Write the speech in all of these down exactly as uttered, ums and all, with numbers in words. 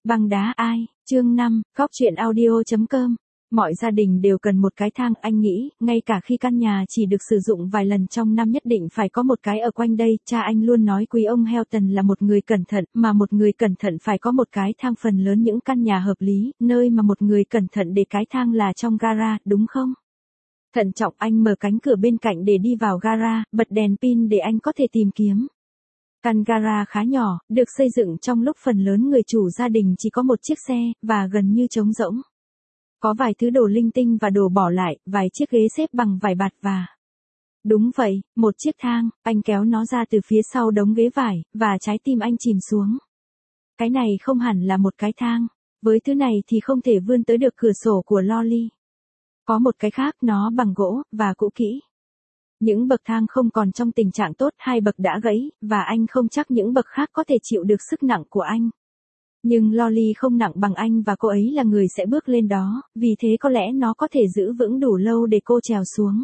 Băng đá ai, chương năm, góc truyện audio.com. Mọi gia đình đều cần một cái thang, anh nghĩ, ngay cả khi căn nhà chỉ được sử dụng vài lần trong năm nhất định phải có một cái ở quanh đây. Cha anh luôn nói quý ông Helton là một người cẩn thận, mà một người cẩn thận phải có một cái thang. Phần lớn những căn nhà hợp lý, nơi mà một người cẩn thận để cái thang là trong gara, đúng không? Thận trọng, anh mở cánh cửa bên cạnh để đi vào gara, bật đèn pin để anh có thể tìm kiếm. Căn gara khá nhỏ, được xây dựng trong lúc phần lớn người chủ gia đình chỉ có một chiếc xe, và gần như trống rỗng. Có vài thứ đồ linh tinh và đồ bỏ lại, vài chiếc ghế xếp bằng vải bạt và... Đúng vậy, một chiếc thang, anh kéo nó ra từ phía sau đống ghế vải, và trái tim anh chìm xuống. Cái này không hẳn là một cái thang, với thứ này thì không thể vươn tới được cửa sổ của Lolly. Có một cái khác, nó bằng gỗ, và cũ kỹ. Những bậc thang không còn trong tình trạng tốt, hai bậc đã gãy, và anh không chắc những bậc khác có thể chịu được sức nặng của anh. Nhưng Lolly không nặng bằng anh và cô ấy là người sẽ bước lên đó, vì thế có lẽ nó có thể giữ vững đủ lâu để cô trèo xuống.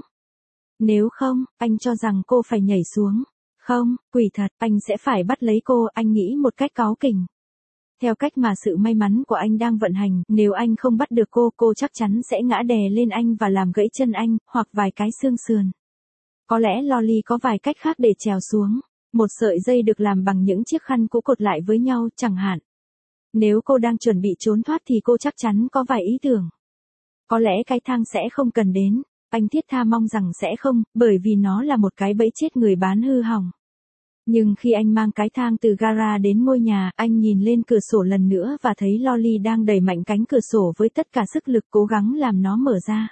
Nếu không, anh cho rằng cô phải nhảy xuống. Không, quỷ thật, anh sẽ phải bắt lấy cô, anh nghĩ một cách cáu kỉnh. Theo cách mà sự may mắn của anh đang vận hành, nếu anh không bắt được cô, cô chắc chắn sẽ ngã đè lên anh và làm gãy chân anh, hoặc vài cái xương sườn. Có lẽ Lolly có vài cách khác để trèo xuống. Một sợi dây được làm bằng những chiếc khăn cũ cột lại với nhau, chẳng hạn. Nếu cô đang chuẩn bị trốn thoát thì cô chắc chắn có vài ý tưởng. Có lẽ cái thang sẽ không cần đến. Anh thiết tha mong rằng sẽ không, bởi vì nó là một cái bẫy chết người bán hư hỏng. Nhưng khi anh mang cái thang từ gara đến ngôi nhà, anh nhìn lên cửa sổ lần nữa và thấy Lolly đang đẩy mạnh cánh cửa sổ với tất cả sức lực, cố gắng làm nó mở ra.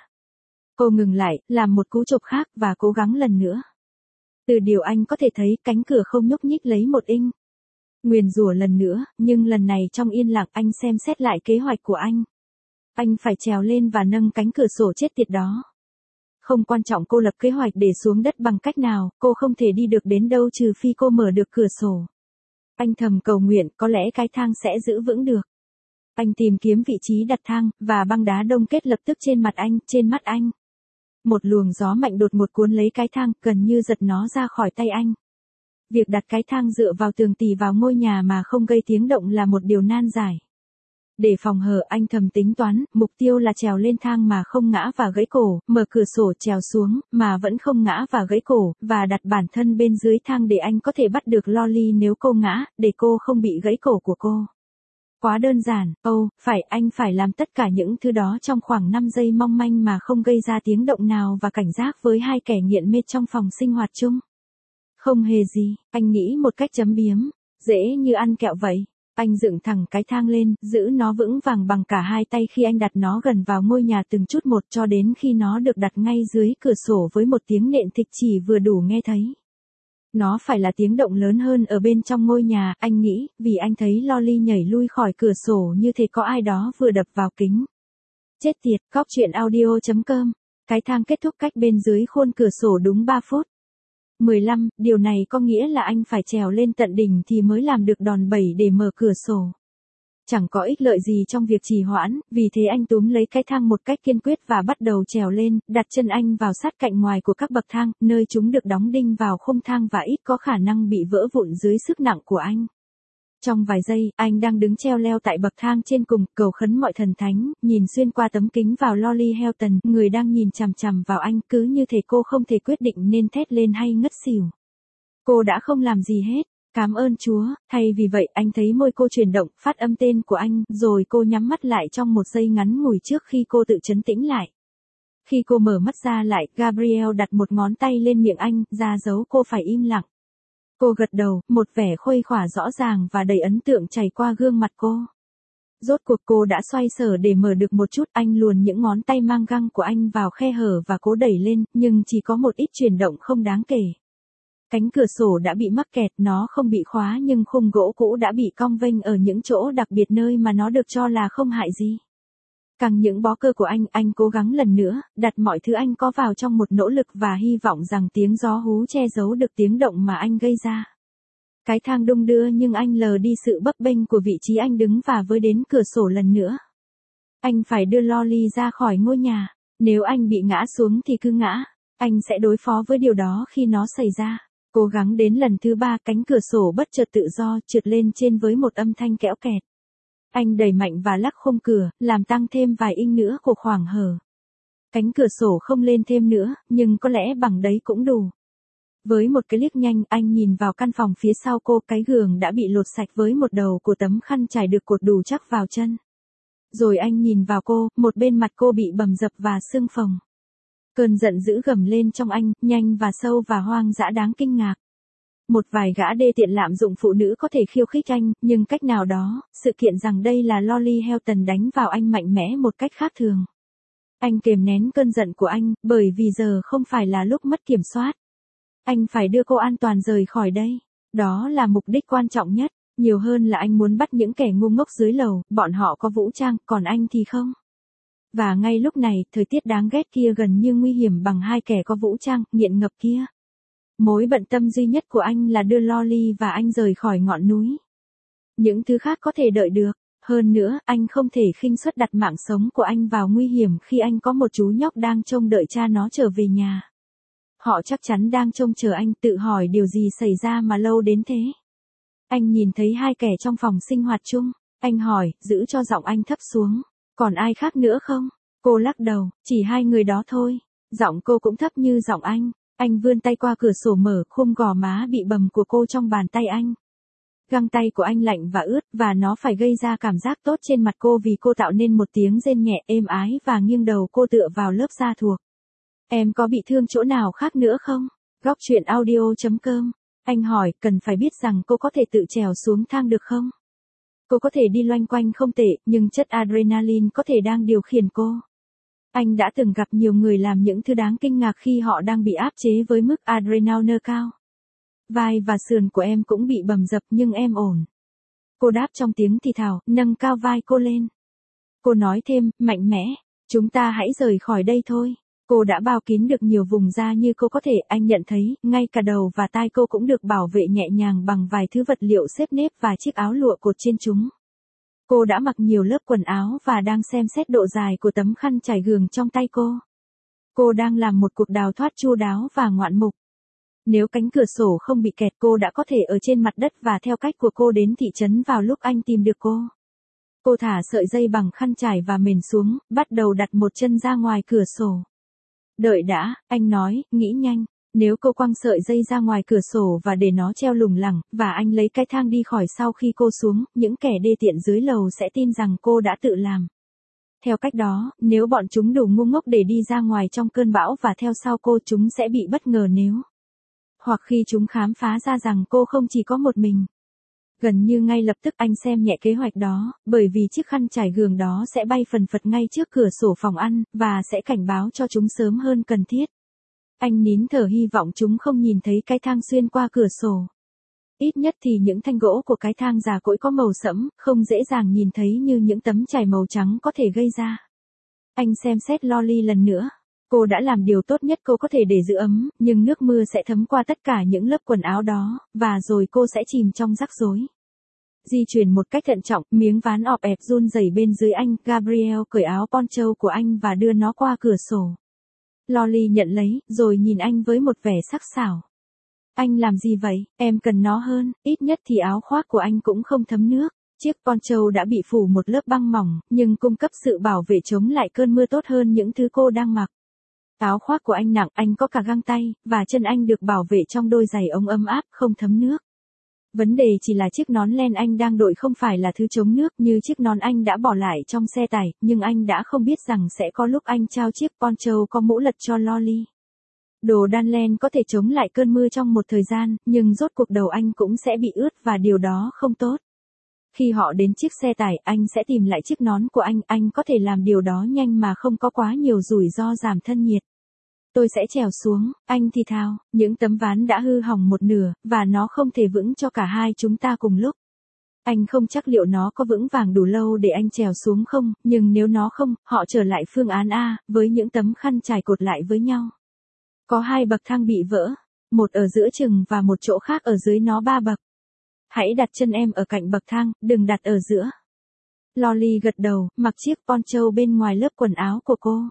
Cô ngừng lại, làm một cú chộp khác và cố gắng lần nữa. Từ điều anh có thể thấy, cánh cửa không nhúc nhích lấy một inch. Nguyền rủa lần nữa, nhưng lần này trong yên lặng anh xem xét lại kế hoạch của anh. Anh phải trèo lên và nâng cánh cửa sổ chết tiệt đó. Không quan trọng cô lập kế hoạch để xuống đất bằng cách nào, cô không thể đi được đến đâu trừ phi cô mở được cửa sổ. Anh thầm cầu nguyện, có lẽ cái thang sẽ giữ vững được. Anh tìm kiếm vị trí đặt thang, và băng đá đông kết lập tức trên mặt anh, trên mắt anh. Một luồng gió mạnh đột ngột cuốn lấy cái thang, gần như giật nó ra khỏi tay anh. Việc đặt cái thang dựa vào tường tì vào ngôi nhà mà không gây tiếng động là một điều nan giải. Để phòng hờ, anh thầm tính toán, mục tiêu là trèo lên thang mà không ngã và gãy cổ, mở cửa sổ trèo xuống, mà vẫn không ngã và gãy cổ, và đặt bản thân bên dưới thang để anh có thể bắt được Lolly nếu cô ngã, để cô không bị gãy cổ của cô. Quá đơn giản, âu, oh, phải, anh phải làm tất cả những thứ đó trong khoảng năm giây mong manh mà không gây ra tiếng động nào và cảnh giác với hai kẻ nghiện mê trong phòng sinh hoạt chung. Không hề gì, anh nghĩ một cách chấm biếm, dễ như ăn kẹo vậy. Anh dựng thẳng cái thang lên, giữ nó vững vàng bằng cả hai tay khi anh đặt nó gần vào ngôi nhà từng chút một cho đến khi nó được đặt ngay dưới cửa sổ với một tiếng nện thịch chỉ vừa đủ nghe thấy. Nó phải là tiếng động lớn hơn ở bên trong ngôi nhà, anh nghĩ, vì anh thấy Lolly nhảy lui khỏi cửa sổ như thể có ai đó vừa đập vào kính. Chết tiệt, góc truyện audio.com. Cái thang kết thúc cách bên dưới khuôn cửa sổ đúng ba phút. mười lăm, điều này có nghĩa là anh phải trèo lên tận đỉnh thì mới làm được đòn bẩy để mở cửa sổ. Chẳng có ích lợi gì trong việc trì hoãn, vì thế anh túm lấy cái thang một cách kiên quyết và bắt đầu trèo lên, đặt chân anh vào sát cạnh ngoài của các bậc thang, nơi chúng được đóng đinh vào khung thang và ít có khả năng bị vỡ vụn dưới sức nặng của anh. Trong vài giây, anh đang đứng treo leo tại bậc thang trên cùng, cầu khấn mọi thần thánh, nhìn xuyên qua tấm kính vào Lolly Helton, người đang nhìn chằm chằm vào anh, cứ như thể cô không thể quyết định nên thét lên hay ngất xỉu. Cô đã không làm gì hết. Cảm ơn Chúa, thay vì vậy anh thấy môi cô chuyển động, phát âm tên của anh, rồi cô nhắm mắt lại trong một giây ngắn ngủi trước khi cô tự trấn tĩnh lại. Khi cô mở mắt ra lại, Gabriel đặt một ngón tay lên miệng anh, ra dấu cô phải im lặng. Cô gật đầu, một vẻ khuây khỏa rõ ràng và đầy ấn tượng chảy qua gương mặt cô. Rốt cuộc cô đã xoay sở để mở được một chút, anh luồn những ngón tay mang găng của anh vào khe hở và cố đẩy lên, nhưng chỉ có một ít chuyển động không đáng kể. Cánh cửa sổ đã bị mắc kẹt, nó không bị khóa nhưng khung gỗ cũ đã bị cong vênh ở những chỗ đặc biệt nơi mà nó được cho là không hại gì. Càng những bó cơ của anh, anh cố gắng lần nữa, đặt mọi thứ anh có vào trong một nỗ lực và hy vọng rằng tiếng gió hú che giấu được tiếng động mà anh gây ra. Cái thang đung đưa nhưng anh lờ đi sự bấp bênh của vị trí anh đứng và với đến cửa sổ lần nữa. Anh phải đưa Lolly ra khỏi ngôi nhà, nếu anh bị ngã xuống thì cứ ngã, anh sẽ đối phó với điều đó khi nó xảy ra. Cố gắng đến lần thứ ba, cánh cửa sổ bất chợt tự do trượt lên trên với một âm thanh kẽo kẹt. Anh đẩy mạnh và lắc khung cửa, làm tăng thêm vài inch nữa của khoảng hở. Cánh cửa sổ không lên thêm nữa, nhưng có lẽ bằng đấy cũng đủ. Với một cái liếc nhanh, anh nhìn vào căn phòng phía sau cô, cái giường đã bị lột sạch với một đầu của tấm khăn trải được cột đủ chắc vào chân. Rồi anh nhìn vào cô, một bên mặt cô bị bầm dập và sưng phồng. Cơn giận dữ gầm lên trong anh, nhanh và sâu và hoang dã đáng kinh ngạc. Một vài gã đê tiện lạm dụng phụ nữ có thể khiêu khích anh, nhưng cách nào đó, sự kiện rằng đây là Lolly Helton đánh vào anh mạnh mẽ một cách khác thường. Anh kềm nén cơn giận của anh, bởi vì giờ không phải là lúc mất kiểm soát. Anh phải đưa cô an toàn rời khỏi đây. Đó là mục đích quan trọng nhất, nhiều hơn là anh muốn bắt những kẻ ngu ngốc dưới lầu, bọn họ có vũ trang, còn anh thì không. Và ngay lúc này, thời tiết đáng ghét kia gần như nguy hiểm bằng hai kẻ có vũ trang, nghiện ngập kia. Mối bận tâm duy nhất của anh là đưa Lolly và anh rời khỏi ngọn núi. Những thứ khác có thể đợi được. Hơn nữa, anh không thể khinh suất đặt mạng sống của anh vào nguy hiểm khi anh có một chú nhóc đang trông đợi cha nó trở về nhà. Họ chắc chắn đang trông chờ anh, tự hỏi điều gì xảy ra mà lâu đến thế. Anh nhìn thấy hai kẻ trong phòng sinh hoạt chung. Anh hỏi, giữ cho giọng anh thấp xuống. Còn ai khác nữa không? Cô lắc đầu, chỉ hai người đó thôi. Giọng cô cũng thấp như giọng anh. Anh vươn tay qua cửa sổ mở, khung gò má bị bầm của cô trong bàn tay anh. Găng tay của anh lạnh và ướt, và nó phải gây ra cảm giác tốt trên mặt cô vì cô tạo nên một tiếng rên nhẹ êm ái và nghiêng đầu cô tựa vào lớp da thuộc. Em có bị thương chỗ nào khác nữa không? Góc truyện audio chấm com. Anh hỏi, cần phải biết rằng cô có thể tự trèo xuống thang được không? Cô có thể đi loanh quanh không tệ, nhưng chất adrenaline có thể đang điều khiển cô. Anh đã từng gặp nhiều người làm những thứ đáng kinh ngạc khi họ đang bị áp chế với mức adrenaline cao. Vai và sườn của em cũng bị bầm dập nhưng em ổn. Cô đáp trong tiếng thì thào, nâng cao vai cô lên. Cô nói thêm, mạnh mẽ, chúng ta hãy rời khỏi đây thôi. Cô đã bao kín được nhiều vùng da như cô có thể, anh nhận thấy, ngay cả đầu và tai cô cũng được bảo vệ nhẹ nhàng bằng vài thứ vật liệu xếp nếp và chiếc áo lụa cột trên chúng. Cô đã mặc nhiều lớp quần áo và đang xem xét độ dài của tấm khăn trải giường trong tay cô. Cô đang làm một cuộc đào thoát chu đáo và ngoạn mục. Nếu cánh cửa sổ không bị kẹt, cô đã có thể ở trên mặt đất và theo cách của cô đến thị trấn vào lúc anh tìm được cô. Cô thả sợi dây bằng khăn trải và mền xuống, bắt đầu đặt một chân ra ngoài cửa sổ. Đợi đã, anh nói, nghĩ nhanh. Nếu cô quăng sợi dây ra ngoài cửa sổ và để nó treo lủng lẳng, và anh lấy cái thang đi khỏi sau khi cô xuống, những kẻ đê tiện dưới lầu sẽ tin rằng cô đã tự làm. Theo cách đó, nếu bọn chúng đủ ngu ngốc để đi ra ngoài trong cơn bão và theo sau cô, chúng sẽ bị bất ngờ nếu. Hoặc khi chúng khám phá ra rằng cô không chỉ có một mình. Gần như ngay lập tức anh xem nhẹ kế hoạch đó, bởi vì chiếc khăn trải giường đó sẽ bay phần phật ngay trước cửa sổ phòng ăn, và sẽ cảnh báo cho chúng sớm hơn cần thiết. Anh nín thở hy vọng chúng không nhìn thấy cái thang xuyên qua cửa sổ. Ít nhất thì những thanh gỗ của cái thang già cỗi có màu sẫm, không dễ dàng nhìn thấy như những tấm trải màu trắng có thể gây ra. Anh xem xét Lolly lần nữa. Cô đã làm điều tốt nhất cô có thể để giữ ấm, nhưng nước mưa sẽ thấm qua tất cả những lớp quần áo đó, và rồi cô sẽ chìm trong rắc rối. Di chuyển một cách thận trọng, miếng ván ọp ẹp run rẩy bên dưới anh, Gabriel cởi áo poncho của anh và đưa nó qua cửa sổ. Lolly nhận lấy, rồi nhìn anh với một vẻ sắc sảo. Anh làm gì vậy, em cần nó hơn, ít nhất thì áo khoác của anh cũng không thấm nước. Chiếc poncho đã bị phủ một lớp băng mỏng, nhưng cung cấp sự bảo vệ chống lại cơn mưa tốt hơn những thứ cô đang mặc. Áo khoác của anh nặng, anh có cả găng tay, và chân anh được bảo vệ trong đôi giày ống ấm áp, không thấm nước. Vấn đề chỉ là chiếc nón len anh đang đội không phải là thứ chống nước như chiếc nón anh đã bỏ lại trong xe tải, nhưng anh đã không biết rằng sẽ có lúc anh trao chiếc poncho có mũ lật cho Lolly. Đồ đan len có thể chống lại cơn mưa trong một thời gian, nhưng rốt cuộc đầu anh cũng sẽ bị ướt và điều đó không tốt. Khi họ đến chiếc xe tải, anh sẽ tìm lại chiếc nón của anh, anh có thể làm điều đó nhanh mà không có quá nhiều rủi ro giảm thân nhiệt. Tôi sẽ trèo xuống, anh thì thào, những tấm ván đã hư hỏng một nửa, và nó không thể vững cho cả hai chúng ta cùng lúc. Anh không chắc liệu nó có vững vàng đủ lâu để anh trèo xuống không, nhưng nếu nó không, họ trở lại phương án A, với những tấm khăn trải cột lại với nhau. Có hai bậc thang bị vỡ, một ở giữa chừng và một chỗ khác ở dưới nó ba bậc. Hãy đặt chân em ở cạnh bậc thang, đừng đặt ở giữa. Lolly gật đầu, mặc chiếc poncho bên ngoài lớp quần áo của cô.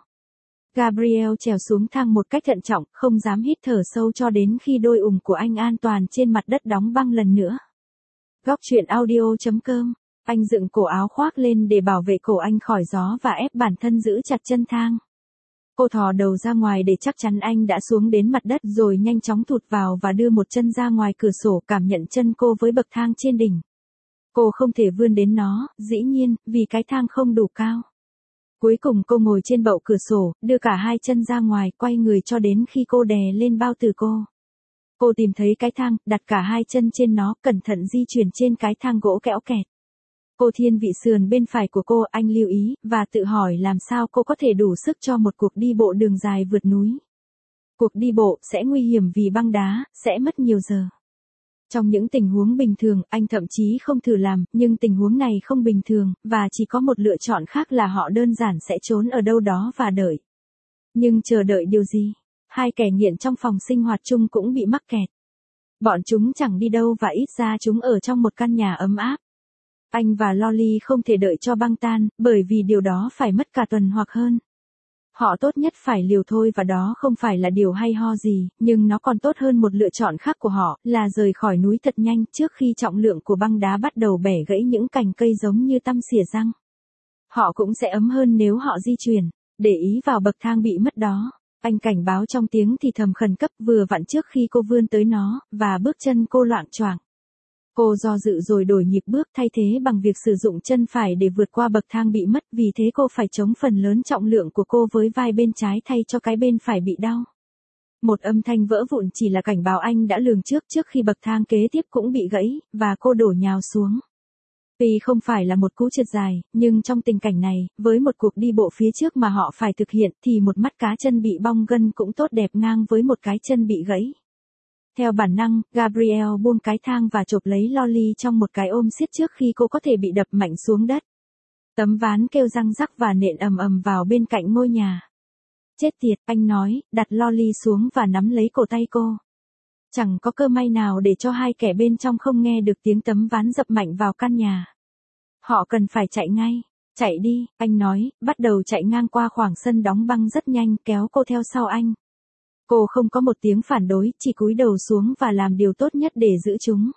Gabriel trèo xuống thang một cách thận trọng, không dám hít thở sâu cho đến khi đôi ủng của anh an toàn trên mặt đất đóng băng lần nữa. Góc truyện audio chấm com Anh dựng cổ áo khoác lên để bảo vệ cổ anh khỏi gió và ép bản thân giữ chặt chân thang. Cô thò đầu ra ngoài để chắc chắn anh đã xuống đến mặt đất rồi nhanh chóng thụt vào và đưa một chân ra ngoài cửa sổ cảm nhận chân cô với bậc thang trên đỉnh. Cô không thể vươn đến nó, dĩ nhiên, vì cái thang không đủ cao. Cuối cùng cô ngồi trên bậu cửa sổ, đưa cả hai chân ra ngoài, quay người cho đến khi cô đè lên bao tử cô. Cô tìm thấy cái thang, đặt cả hai chân trên nó, cẩn thận di chuyển trên cái thang gỗ kẽo kẹt. Cô thiên vị sườn bên phải của cô, anh lưu ý, và tự hỏi làm sao cô có thể đủ sức cho một cuộc đi bộ đường dài vượt núi. Cuộc đi bộ sẽ nguy hiểm vì băng đá, sẽ mất nhiều giờ. Trong những tình huống bình thường, anh thậm chí không thử làm, nhưng tình huống này không bình thường, và chỉ có một lựa chọn khác là họ đơn giản sẽ trốn ở đâu đó và đợi. Nhưng chờ đợi điều gì? Hai kẻ nghiện trong phòng sinh hoạt chung cũng bị mắc kẹt. Bọn chúng chẳng đi đâu và ít ra chúng ở trong một căn nhà ấm áp. Anh và Lolly không thể đợi cho băng tan, bởi vì điều đó phải mất cả tuần hoặc hơn. Họ tốt nhất phải liều thôi và đó không phải là điều hay ho gì, nhưng nó còn tốt hơn một lựa chọn khác của họ, là rời khỏi núi thật nhanh trước khi trọng lượng của băng đá bắt đầu bẻ gãy những cành cây giống như tăm xỉa răng. Họ cũng sẽ ấm hơn nếu họ di chuyển, để ý vào bậc thang bị mất đó. Anh cảnh báo trong tiếng thì thầm khẩn cấp vừa vặn trước khi cô vươn tới nó, và bước chân cô loạng choạng. Cô do dự rồi đổi nhịp bước thay thế bằng việc sử dụng chân phải để vượt qua bậc thang bị mất, vì thế cô phải chống phần lớn trọng lượng của cô với vai bên trái thay cho cái bên phải bị đau. Một âm thanh vỡ vụn chỉ là cảnh báo anh đã lường trước trước khi bậc thang kế tiếp cũng bị gãy, và cô đổ nhào xuống. Tuy không phải là một cú trượt dài, nhưng trong tình cảnh này, với một cuộc đi bộ phía trước mà họ phải thực hiện thì một mắt cá chân bị bong gân cũng tốt đẹp ngang với một cái chân bị gãy. Theo bản năng, Gabrielle buông cái thang và chộp lấy Lolly trong một cái ôm siết trước khi cô có thể bị đập mạnh xuống đất. Tấm ván kêu răng rắc và nện ầm ầm vào bên cạnh ngôi nhà. Chết tiệt, anh nói, đặt Lolly xuống và nắm lấy cổ tay cô. Chẳng có cơ may nào để cho hai kẻ bên trong không nghe được tiếng tấm ván dập mạnh vào căn nhà. Họ cần phải chạy ngay. Chạy đi, anh nói, bắt đầu chạy ngang qua khoảng sân đóng băng rất nhanh, kéo cô theo sau anh. Cô không có một tiếng phản đối, chỉ cúi đầu xuống và làm điều tốt nhất để giữ chúng.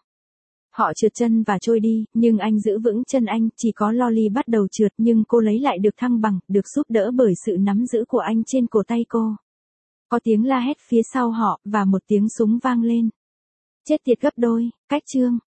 Họ trượt chân và trôi đi, nhưng anh giữ vững chân anh, chỉ có Lolly bắt đầu trượt nhưng cô lấy lại được thăng bằng, được giúp đỡ bởi sự nắm giữ của anh trên cổ tay cô. Có tiếng la hét phía sau họ, và một tiếng súng vang lên. Chết tiệt gấp đôi, cách chương.